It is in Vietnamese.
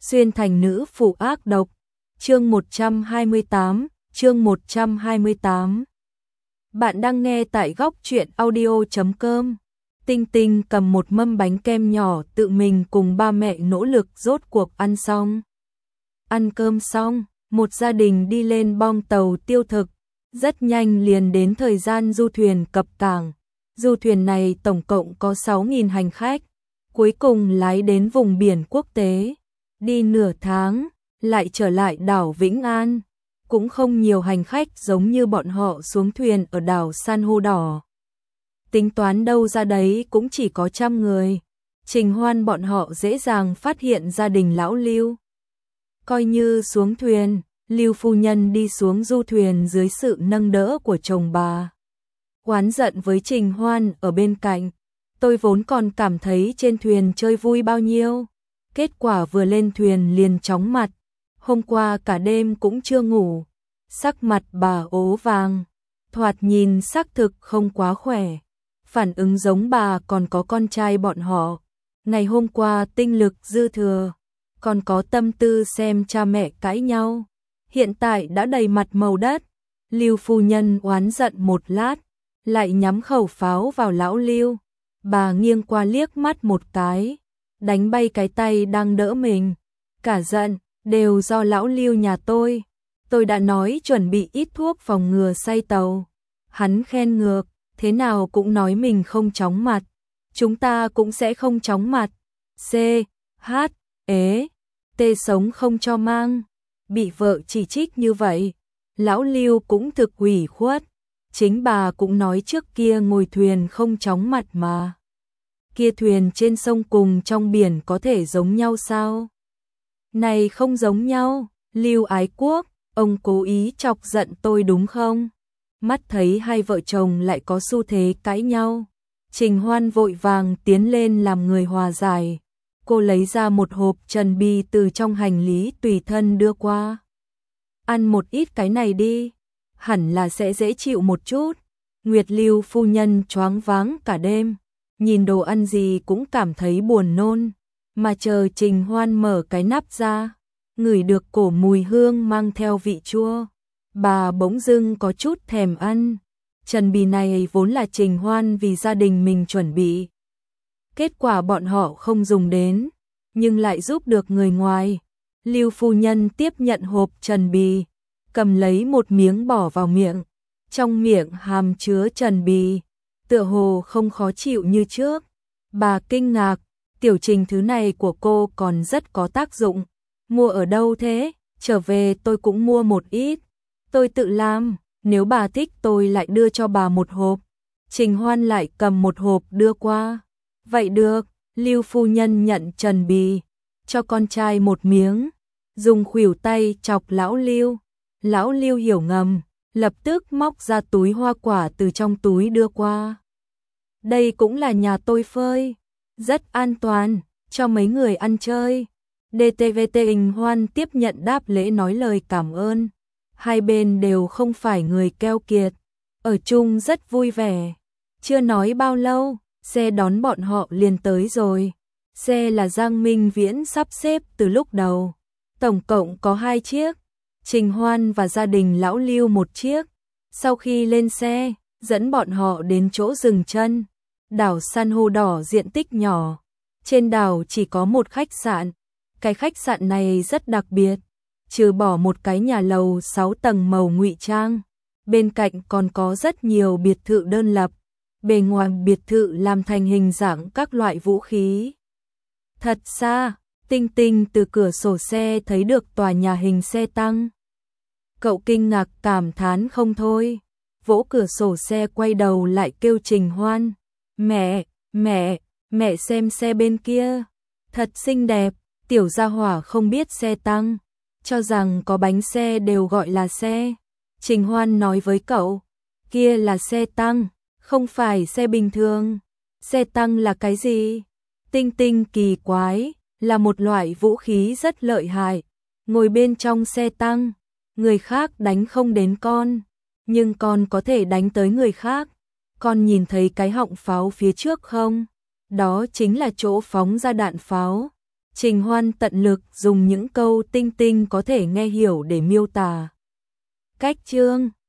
xuyên thành nữ phụ ác độc. Chương 128. Bạn đang nghe tại góc truyện audio.com. Tinh Tinh cầm một mâm bánh kem nhỏ tự mình cùng ba mẹ nỗ lực rốt cuộc ăn xong. Ăn cơm xong, một gia đình đi lên bong tàu tiêu thực, rất nhanh liền đến thời gian du thuyền cập cảng. Du thuyền này tổng cộng có 6.000 hành khách, cuối cùng lái đến vùng biển quốc tế. Đi nửa tháng, lại trở lại đảo Vĩnh An. Cũng không nhiều hành khách giống như bọn họ xuống thuyền ở đảo San hô đỏ. Tính toán đâu ra đấy cũng chỉ có 100 người. Trình Hoan bọn họ dễ dàng phát hiện gia đình lão Lưu. Coi như xuống thuyền, Lưu phu nhân đi xuống du thuyền dưới sự nâng đỡ của chồng bà. Oán giận với Trình Hoan ở bên cạnh. Tôi vốn còn cảm thấy trên thuyền chơi vui bao nhiêu. Kết quả vừa lên thuyền liền chóng mặt. Hôm qua cả đêm cũng chưa ngủ. Sắc mặt bà ố vàng. Thoạt nhìn xác thực không quá khỏe. Phản ứng giống bà còn có con trai bọn họ. Ngày hôm qua tinh lực dư thừa. Còn có tâm tư xem cha mẹ cãi nhau. Hiện tại đã đầy mặt màu đất. Lưu phu nhân oán giận một lát. Lại nhắm khẩu pháo vào lão Lưu. Bà nghiêng qua liếc mắt một cái. Đánh bay cái tay đang đỡ mình. Cả giận, đều do lão Lưu nhà tôi. Tôi đã nói chuẩn bị ít thuốc phòng ngừa say tàu. Hắn khen ngược, thế nào cũng nói mình không chóng mặt. Chúng ta cũng sẽ không chóng mặt. C, H, ế, T sống không cho mang. Bị vợ chỉ trích như vậy. Lão Lưu cũng thực ủy khuất. Chính bà cũng nói trước kia ngồi thuyền không chóng mặt mà. Kia thuyền trên sông cùng trong biển có thể giống nhau sao? Này không giống nhau, Lưu Ái Quốc, ông cố ý chọc giận tôi đúng không? Mắt thấy hai vợ chồng lại có xu thế cãi nhau. Trình Hoan vội vàng tiến lên làm người hòa giải. Cô lấy ra một hộp trần bì từ trong hành lý tùy thân đưa qua. Ăn một ít cái này đi, hẳn là sẽ dễ chịu một chút. Nguyệt Lưu phu nhân choáng váng cả đêm. Nhìn đồ ăn gì cũng cảm thấy buồn nôn, mà chờ Trình Hoan mở cái nắp ra, ngửi được cổ mùi hương mang theo vị chua, bà bỗng dưng có chút thèm ăn. Trần bì này vốn là Trình Hoan vì gia đình mình chuẩn bị. Kết quả bọn họ không dùng đến, nhưng lại giúp được người ngoài. Lưu phu nhân tiếp nhận hộp trần bì, cầm lấy một miếng bỏ vào miệng, trong miệng hàm chứa trần bì. Tựa hồ không khó chịu như trước. Bà kinh ngạc, tiểu Trình thứ này của cô còn rất có tác dụng. Mua ở đâu thế? Trở về tôi cũng mua một ít. Tôi tự làm, nếu bà thích tôi lại đưa cho bà một hộp. Trình Hoan lại cầm một hộp đưa qua. Vậy được, Lưu phu nhân nhận trần bì, cho con trai một miếng, dùng khuỷu tay chọc lão Lưu. Lão Lưu hiểu ngầm, lập tức móc ra túi hoa quả từ trong túi đưa qua. Đây cũng là nhà tôi phơi, rất an toàn, cho mấy người ăn chơi. DTVT Trình Hoan tiếp nhận đáp lễ nói lời cảm ơn. Hai bên đều không phải người keo kiệt, ở chung rất vui vẻ. Chưa nói bao lâu, xe đón bọn họ liền tới rồi. Xe là Giang Minh Viễn sắp xếp từ lúc đầu. Tổng cộng có 2 chiếc. Trình Hoan và gia đình lão Lưu một chiếc. Sau khi lên xe, dẫn bọn họ đến chỗ dừng chân. Đảo San hô đỏ diện tích nhỏ. Trên đảo chỉ có một khách sạn. Cái khách sạn này rất đặc biệt. Trừ bỏ một cái nhà lầu 6 tầng màu ngụy trang. Bên cạnh còn có rất nhiều biệt thự đơn lập. Bề ngoài biệt thự làm thành hình dạng các loại vũ khí. Thật xa, Tinh Tinh từ cửa sổ xe thấy được tòa nhà hình xe tăng. Cậu kinh ngạc cảm thán không thôi. Vỗ cửa sổ xe quay đầu lại kêu Trình Hoan. Mẹ xem xe bên kia. Thật xinh đẹp, tiểu gia hỏa không biết xe tăng. Cho rằng có bánh xe đều gọi là xe. Trình Hoan nói với cậu. Kia là xe tăng, không phải xe bình thường. Xe tăng là cái gì? Tinh Tinh kỳ quái, là một loại vũ khí rất lợi hại. Ngồi bên trong xe tăng, người khác đánh không đến con, nhưng con có thể đánh tới người khác. Con nhìn thấy cái họng pháo phía trước không? Đó chính là chỗ phóng ra đạn pháo. Trình Hoan tận lực dùng những câu tinh tinh có thể nghe hiểu để miêu tả cách Trương